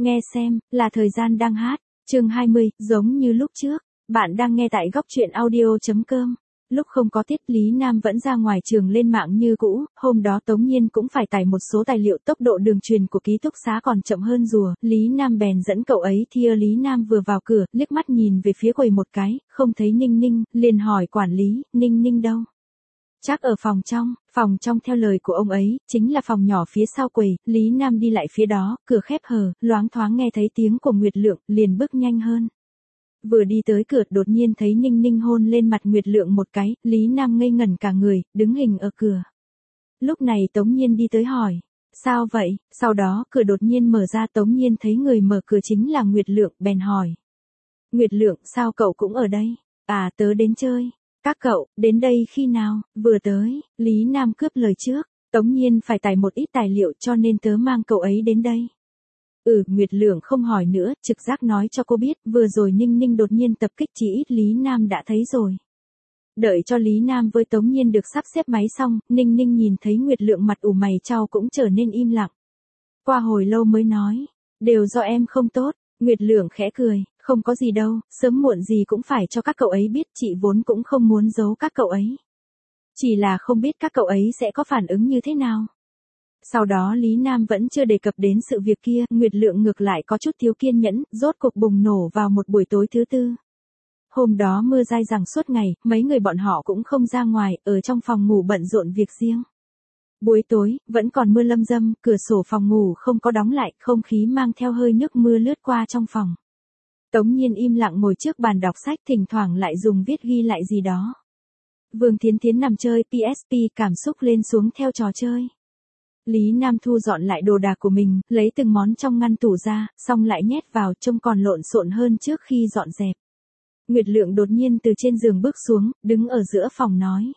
Nghe xem, là thời gian đang hát. Chương 20, giống như lúc trước. Bạn đang nghe tại góc truyện audio.com. Lúc không có tiết, Lý Nam vẫn ra ngoài trường lên mạng như cũ, hôm đó Tống Nhiên cũng phải tải một số tài liệu, tốc độ đường truyền của ký túc xá còn chậm hơn rùa, Lý Nam bèn dẫn cậu ấy thia. Lý Nam vừa vào cửa, liếc mắt nhìn về phía quầy một cái, không thấy Ninh Ninh, liền hỏi quản lý, Ninh Ninh đâu? Chắc ở phòng trong theo lời của ông ấy, chính là phòng nhỏ phía sau quầy. Lý Nam đi lại phía đó, cửa khép hờ, loáng thoáng nghe thấy tiếng của Nguyệt Lượng, liền bước nhanh hơn. Vừa đi tới cửa, đột nhiên thấy Ninh Ninh hôn lên mặt Nguyệt Lượng một cái, Lý Nam ngây ngẩn cả người, đứng hình ở cửa. Lúc này Tống Nhiên đi tới hỏi, sao vậy? Sau đó, cửa đột nhiên mở ra, Tống Nhiên thấy người mở cửa chính là Nguyệt Lượng, bèn hỏi. Nguyệt Lượng, sao cậu cũng ở đây? À, tớ đến chơi. Các cậu, đến đây khi nào? Vừa tới, Lý Nam cướp lời trước, Tống Nhiên phải tải một ít tài liệu cho nên tớ mang cậu ấy đến đây. Nguyệt Lượng không hỏi nữa, trực giác nói cho cô biết, vừa rồi Ninh Ninh đột nhiên tập kích, chỉ ít Lý Nam đã thấy rồi. Đợi cho Lý Nam với Tống Nhiên được sắp xếp máy xong, Ninh Ninh nhìn thấy Nguyệt Lượng mặt ủ mày chau cũng trở nên im lặng. Qua hồi lâu mới nói, đều do em không tốt. Nguyệt Lượng khẽ cười, không có gì đâu, sớm muộn gì cũng phải cho các cậu ấy biết, chị vốn cũng không muốn giấu các cậu ấy. Chỉ là không biết các cậu ấy sẽ có phản ứng như thế nào. Sau đó Lý Nam vẫn chưa đề cập đến sự việc kia, Nguyệt Lượng ngược lại có chút thiếu kiên nhẫn, rốt cuộc bùng nổ vào một buổi tối thứ tư. Hôm đó mưa dai dẳng suốt ngày, mấy người bọn họ cũng không ra ngoài, ở trong phòng ngủ bận rộn việc riêng. Buổi tối, vẫn còn mưa lâm dâm, cửa sổ phòng ngủ không có đóng lại, không khí mang theo hơi nước mưa lướt qua trong phòng. Tống Nhiên im lặng ngồi trước bàn đọc sách, thỉnh thoảng lại dùng viết ghi lại gì đó. Vương Thiến Thiến nằm chơi PSP, cảm xúc lên xuống theo trò chơi. Lý Nam thu dọn lại đồ đạc của mình, lấy từng món trong ngăn tủ ra, xong lại nhét vào, trông còn lộn xộn hơn trước khi dọn dẹp. Nguyệt Lượng đột nhiên từ trên giường bước xuống, đứng ở giữa phòng nói.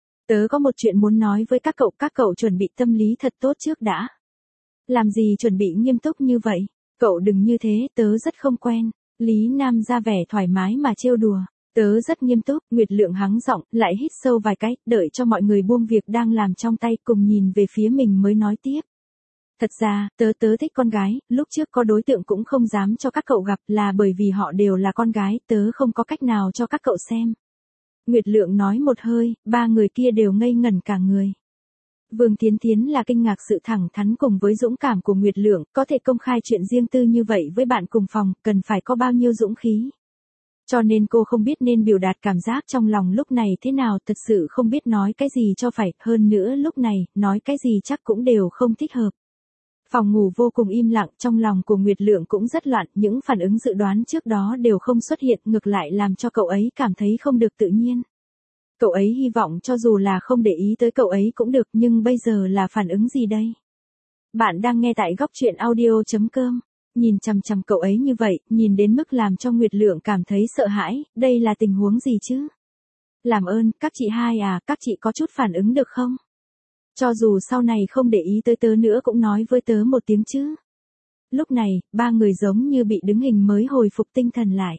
Tớ có một chuyện muốn nói với các cậu chuẩn bị tâm lý thật tốt trước đã. Làm gì chuẩn bị nghiêm túc như vậy? Cậu đừng như thế, tớ rất không quen. Lý Nam ra vẻ thoải mái mà trêu đùa. Tớ rất nghiêm túc, Nguyệt Lượng hắng giọng, lại hít sâu vài cái, đợi cho mọi người buông việc đang làm trong tay cùng nhìn về phía mình mới nói tiếp. Thật ra, tớ thích con gái, lúc trước có đối tượng cũng không dám cho các cậu gặp là bởi vì họ đều là con gái, tớ không có cách nào cho các cậu xem. Nguyệt Lượng nói một hơi, ba người kia đều ngây ngẩn cả người. Vương Thiến Thiến là kinh ngạc sự thẳng thắn cùng với dũng cảm của Nguyệt Lượng, có thể công khai chuyện riêng tư như vậy với bạn cùng phòng, cần phải có bao nhiêu dũng khí. Cho nên cô không biết nên biểu đạt cảm giác trong lòng lúc này thế nào, thật sự không biết nói cái gì cho phải, hơn nữa lúc này, nói cái gì chắc cũng đều không thích hợp. Phòng ngủ vô cùng im lặng, trong lòng của Nguyệt Lượng cũng rất loạn, những phản ứng dự đoán trước đó đều không xuất hiện, ngược lại làm cho cậu ấy cảm thấy không được tự nhiên. Cậu ấy hy vọng cho dù là không để ý tới cậu ấy cũng được, nhưng bây giờ là phản ứng gì đây? Bạn đang nghe tại góc truyện audio.com. Nhìn chằm chằm cậu ấy như vậy, nhìn đến mức làm cho Nguyệt Lượng cảm thấy sợ hãi, đây là tình huống gì chứ? Làm ơn, các chị hai à, các chị có chút phản ứng được không? Cho dù sau này không để ý tới tớ nữa cũng nói với tớ một tiếng chứ. Lúc này, ba người giống như bị đứng hình mới hồi phục tinh thần lại.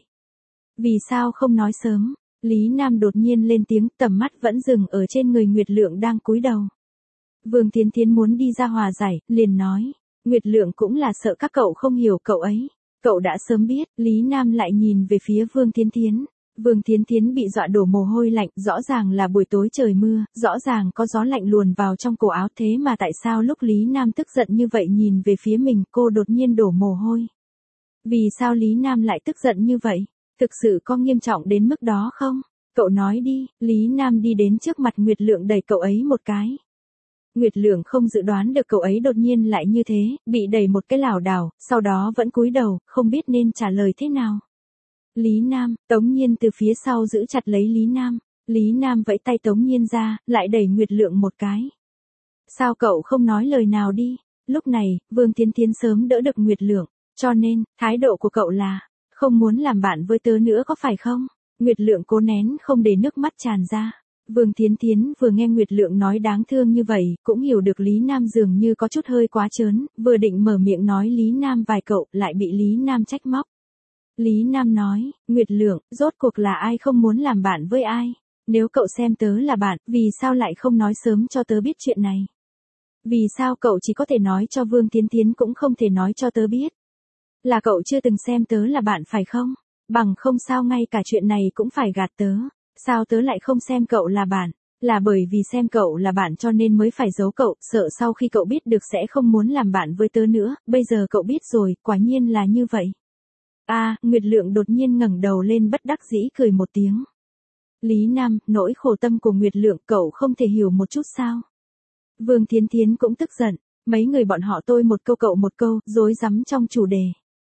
Vì sao không nói sớm? Lý Nam đột nhiên lên tiếng, tầm mắt vẫn dừng ở trên người Nguyệt Lượng đang cúi đầu. Vương Thiến Thiến muốn đi ra hòa giải, liền nói. Nguyệt Lượng cũng là sợ các cậu không hiểu cậu ấy. Cậu đã sớm biết, Lý Nam lại nhìn về phía Vương Thiến Thiến. Vương Thiến Thiến bị dọa đổ mồ hôi lạnh, rõ ràng là buổi tối trời mưa, rõ ràng có gió lạnh luồn vào trong cổ áo, thế mà tại sao lúc Lý Nam tức giận như vậy nhìn về phía mình, cô đột nhiên đổ mồ hôi. Vì sao Lý Nam lại tức giận như vậy? Thực sự có nghiêm trọng đến mức đó không? Cậu nói đi. Lý Nam đi đến trước mặt Nguyệt Lượng đẩy cậu ấy một cái. Nguyệt Lượng không dự đoán được cậu ấy đột nhiên lại như thế, bị đẩy một cái lảo đảo, sau đó vẫn cúi đầu, không biết nên trả lời thế nào. Lý Nam, Tống Nhiên từ phía sau giữ chặt lấy Lý Nam. Lý Nam vẫy tay Tống Nhiên ra, lại đẩy Nguyệt Lượng một cái. Sao cậu không nói lời nào đi? Lúc này, Vương Thiến Thiến sớm đỡ được Nguyệt Lượng, cho nên, thái độ của cậu là, không muốn làm bạn với tớ nữa có phải không? Nguyệt Lượng cố nén không để nước mắt tràn ra. Vương Thiến Thiến vừa nghe Nguyệt Lượng nói đáng thương như vậy, cũng hiểu được Lý Nam dường như có chút hơi quá trớn, vừa định mở miệng nói Lý Nam vài cậu, lại bị Lý Nam trách móc. Lý Nam nói, Nguyệt Lượng, rốt cuộc là ai không muốn làm bạn với ai? Nếu cậu xem tớ là bạn, vì sao lại không nói sớm cho tớ biết chuyện này? Vì sao cậu chỉ có thể nói cho Vương Thiến Thiến cũng không thể nói cho tớ biết? Là cậu chưa từng xem tớ là bạn phải không? Bằng không sao ngay cả chuyện này cũng phải gạt tớ. Sao tớ lại không xem cậu là bạn? Là bởi vì xem cậu là bạn cho nên mới phải giấu cậu, sợ sau khi cậu biết được sẽ không muốn làm bạn với tớ nữa, bây giờ cậu biết rồi, quả nhiên là như vậy. Nguyệt Lượng đột nhiên ngẩng đầu lên bất đắc dĩ cười một tiếng. Lý Nam, nỗi khổ tâm của Nguyệt Lượng cậu không thể hiểu một chút sao? Vương Thiến Thiến cũng tức giận, mấy người bọn họ tôi một câu cậu một câu, rối rắm trong chủ đề.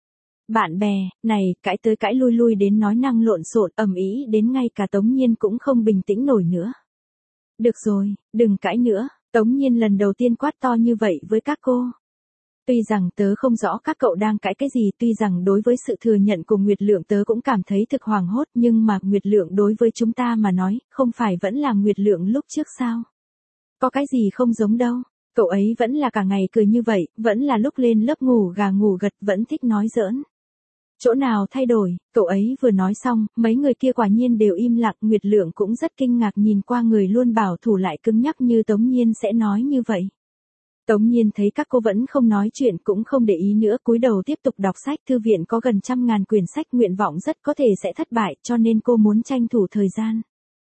Bạn bè, này, cãi tới cãi lui đến nói năng lộn xộn, ầm ĩ đến ngay cả Tống Nhiên cũng không bình tĩnh nổi nữa. Được rồi, đừng cãi nữa, Tống Nhiên lần đầu tiên quát to như vậy với các cô. Tuy rằng tớ không rõ các cậu đang cãi cái gì, tuy rằng đối với sự thừa nhận của Nguyệt Lượng tớ cũng cảm thấy thực hoảng hốt, nhưng mà Nguyệt Lượng đối với chúng ta mà nói, không phải vẫn là Nguyệt Lượng lúc trước sao? Có cái gì không giống đâu, cậu ấy vẫn là cả ngày cười như vậy, vẫn là lúc lên lớp ngủ gà ngủ gật, vẫn thích nói giỡn. Chỗ nào thay đổi, cậu ấy vừa nói xong, mấy người kia quả nhiên đều im lặng, Nguyệt Lượng cũng rất kinh ngạc nhìn qua người luôn bảo thủ lại cứng nhắc như Tống Nhiên sẽ nói như vậy. Tống Nhiên thấy các cô vẫn không nói chuyện cũng không để ý nữa, cúi đầu tiếp tục đọc sách, thư viện có gần 100.000 quyển sách, nguyện vọng rất có thể sẽ thất bại, cho nên cô muốn tranh thủ thời gian.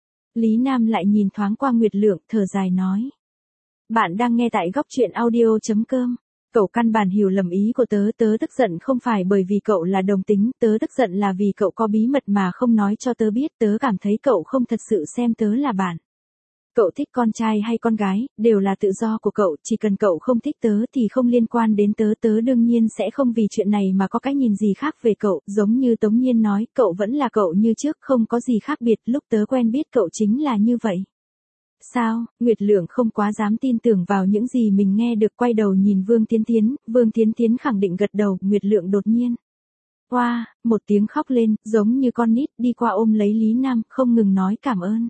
Lý Nam lại nhìn thoáng qua Nguyệt Lượng, thở dài nói. Bạn đang nghe tại góc truyện audio.com. Cậu căn bản hiểu lầm ý của tớ, tớ tức giận không phải bởi vì cậu là đồng tính, tớ tức giận là vì cậu có bí mật mà không nói cho tớ biết, tớ cảm thấy cậu không thật sự xem tớ là bạn. Cậu thích con trai hay con gái, đều là tự do của cậu, chỉ cần cậu không thích tớ thì không liên quan đến tớ, tớ đương nhiên sẽ không vì chuyện này mà có cái nhìn gì khác về cậu, giống như Tống Nhiên nói, cậu vẫn là cậu như trước, không có gì khác biệt, lúc tớ quen biết cậu chính là như vậy. Sao? Nguyệt Lượng không quá dám tin tưởng vào những gì mình nghe được, quay đầu nhìn Vương Thiến Thiến, Vương Thiến Thiến khẳng định gật đầu, Nguyệt Lượng đột nhiên. Một tiếng khóc lên, giống như con nít, đi qua ôm lấy Lý Nam, không ngừng nói cảm ơn.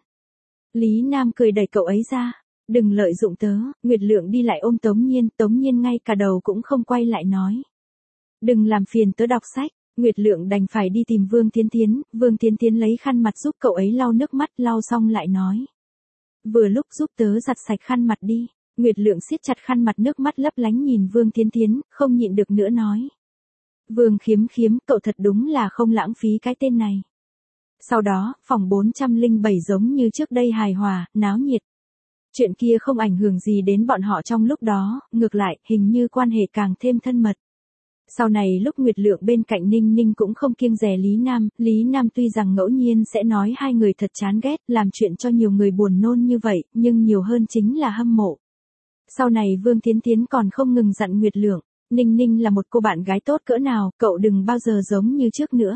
Lý Nam cười đẩy cậu ấy ra. Đừng lợi dụng tớ, Nguyệt Lượng đi lại ôm Tống Nhiên ngay cả đầu cũng không quay lại nói. Đừng làm phiền tớ đọc sách, Nguyệt Lượng đành phải đi tìm Vương Thiến Thiến lấy khăn mặt giúp cậu ấy lau nước mắt, lau xong lại nói. Vừa lúc giúp tớ giặt sạch khăn mặt đi. Nguyệt Lượng siết chặt khăn mặt, nước mắt lấp lánh nhìn Vương Thiến Thiến, không nhịn được nữa nói. Vương Khiếm, cậu thật đúng là không lãng phí cái tên này. Sau đó, phòng 407 giống như trước đây hài hòa, náo nhiệt. Chuyện kia không ảnh hưởng gì đến bọn họ trong lúc đó, ngược lại, hình như quan hệ càng thêm thân mật. Sau này lúc Nguyệt Lượng bên cạnh Ninh Ninh cũng không kiêng dè Lý Nam tuy rằng ngẫu nhiên sẽ nói hai người thật chán ghét, làm chuyện cho nhiều người buồn nôn như vậy, nhưng nhiều hơn chính là hâm mộ. Sau này Vương Thiến Thiến còn không ngừng dặn Nguyệt Lượng, Ninh Ninh là một cô bạn gái tốt cỡ nào, cậu đừng bao giờ giống như trước nữa.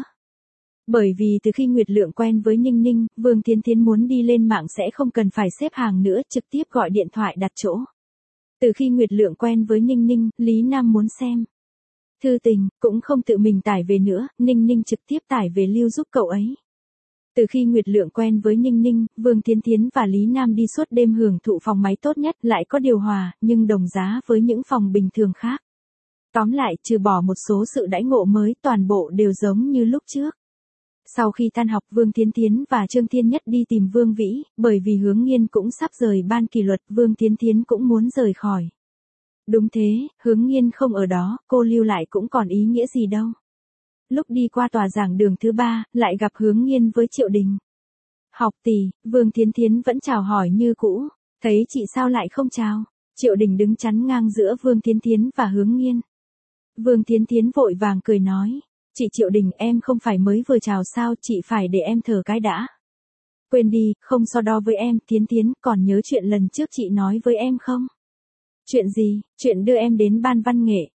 Bởi vì từ khi Nguyệt Lượng quen với Ninh Ninh, Vương Thiến Thiến muốn đi lên mạng sẽ không cần phải xếp hàng nữa, trực tiếp gọi điện thoại đặt chỗ. Từ khi Nguyệt Lượng quen với Ninh Ninh, Lý Nam muốn xem thư tình, cũng không tự mình tải về nữa, Ninh Ninh trực tiếp tải về lưu giúp cậu ấy. Từ khi Nguyệt Lượng quen với Ninh Ninh, Vương Thiến Thiến và Lý Nam đi suốt đêm hưởng thụ phòng máy tốt nhất, lại có điều hòa, nhưng đồng giá với những phòng bình thường khác. Tóm lại, trừ bỏ một số sự đãi ngộ mới, toàn bộ đều giống như lúc trước. Sau khi tan học, Vương Thiến Thiến và Trương Thiên Nhất đi tìm Vương Vĩ, bởi vì Hướng Nghiên cũng sắp rời ban kỷ luật, Vương Thiến Thiến cũng muốn rời khỏi. Đúng thế, Hướng Nghiên không ở đó, cô lưu lại cũng còn ý nghĩa gì đâu. Lúc đi qua tòa giảng đường thứ 3, lại gặp Hướng Nghiên với Triệu Đình. Học tỷ, Vương Thiến Thiến vẫn chào hỏi như cũ, thấy chị sao lại không chào. Triệu Đình đứng chắn ngang giữa Vương Thiến Thiến và Hướng Nghiên. Vương Thiến Thiến vội vàng cười nói. Chị Triệu Đình, em không phải mới vừa chào sao, chị phải để em thở cái đã. Quên đi, không so đo với em, Thiến Thiến, còn nhớ chuyện lần trước chị nói với em không? Chuyện gì? Chuyện đưa em đến ban văn nghệ.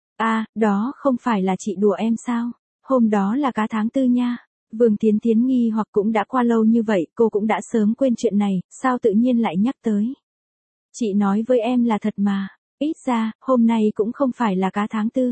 Đó không phải là chị đùa em sao? Hôm đó là cá tháng 4 nha. Vương Thiến Thiến nghi hoặc cũng đã qua lâu như vậy, cô cũng đã sớm quên chuyện này, sao tự nhiên lại nhắc tới? Chị nói với em là thật mà, ít ra, hôm nay cũng không phải là cá tháng 4.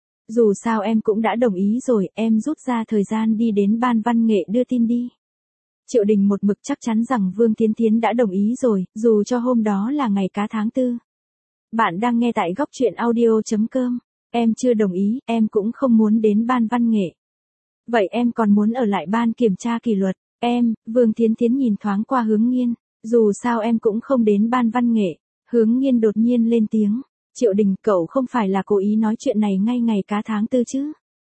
Dù sao em cũng đã đồng ý rồi, em rút ra thời gian đi đến ban văn nghệ đưa tin đi. Triệu Đình một mực chắc chắn rằng Vương Thiến Thiến đã đồng ý rồi, dù cho hôm đó là ngày cá tháng 4. Bạn đang nghe tại góc truyện audio.com. Em chưa đồng ý, em cũng không muốn đến ban văn nghệ. Vậy em còn muốn ở lại ban kiểm tra kỷ luật? Vương Thiến Thiến nhìn thoáng qua Hướng Nghiên. Dù sao em cũng không đến ban văn nghệ. Hướng Nghiên đột nhiên lên tiếng. Triệu Đình, cậu không phải là cố ý nói chuyện này ngay ngày cá tháng 4 chứ?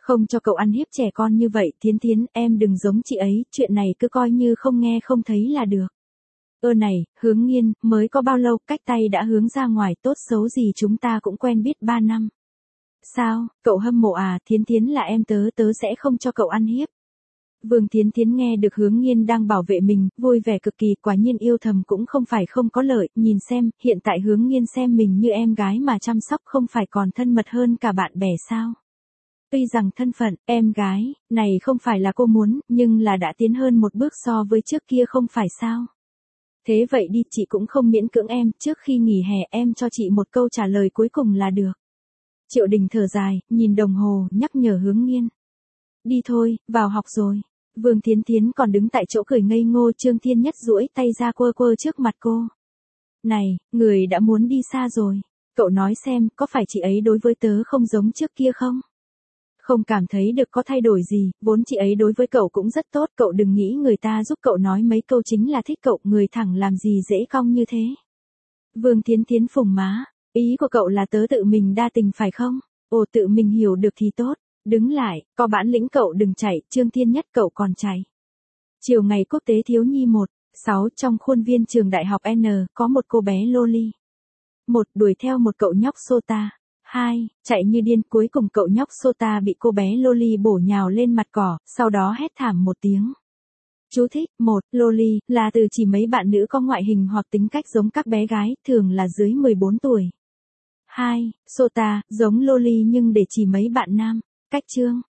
Không cho cậu ăn hiếp trẻ con như vậy, Thiến Thiến, em đừng giống chị ấy, chuyện này cứ coi như không nghe không thấy là được. Này, Hướng Nghiên, mới có bao lâu, cách tay đã hướng ra ngoài, tốt xấu gì chúng ta cũng quen biết 3 năm. Sao, cậu hâm mộ à, Thiến Thiến là em tớ sẽ không cho cậu ăn hiếp. Vương Thiến Thiến nghe được Hướng Nghiên đang bảo vệ mình, vui vẻ cực kỳ, quả nhiên yêu thầm cũng không phải không có lợi, nhìn xem, hiện tại Hướng Nghiên xem mình như em gái mà chăm sóc không phải còn thân mật hơn cả bạn bè sao. Tuy rằng thân phận, em gái, này không phải là cô muốn, nhưng là đã tiến hơn một bước so với trước kia không phải sao. Thế vậy đi, chị cũng không miễn cưỡng em, trước khi nghỉ hè em cho chị một câu trả lời cuối cùng là được. Triệu Đình thở dài, nhìn đồng hồ, nhắc nhở Hướng Nghiên. Đi thôi, vào học rồi. Vương Thiến Thiến còn đứng tại chỗ cười ngây ngô, Trương Thiên Nhất duỗi tay ra quơ quơ trước mặt cô. Này, người đã muốn đi xa rồi. Cậu nói xem, có phải chị ấy đối với tớ không giống trước kia không? Không cảm thấy được có thay đổi gì, vốn chị ấy đối với cậu cũng rất tốt, cậu đừng nghĩ người ta giúp cậu nói mấy câu chính là thích cậu, người thẳng làm gì dễ cong như thế. Vương Thiến Thiến phùng má, ý của cậu là tớ tự mình đa tình phải không? Ồ, tự mình hiểu được thì tốt. Đứng lại, có bản lĩnh cậu đừng chạy, Trương Thiên Nhất cậu còn chạy. Chiều ngày quốc tế thiếu nhi 1/6 trong khuôn viên trường đại học N, có một cô bé loli. 1. Đuổi theo một cậu nhóc Sota. 2. Chạy như điên, cuối cùng cậu nhóc Sota bị cô bé loli bổ nhào lên mặt cỏ, sau đó hét thảm một tiếng. Chú thích, 1. Loli, là từ chỉ mấy bạn nữ có ngoại hình hoặc tính cách giống các bé gái, thường là dưới 14 tuổi. 2. Sota, giống loli nhưng để chỉ mấy bạn nam. Cách chương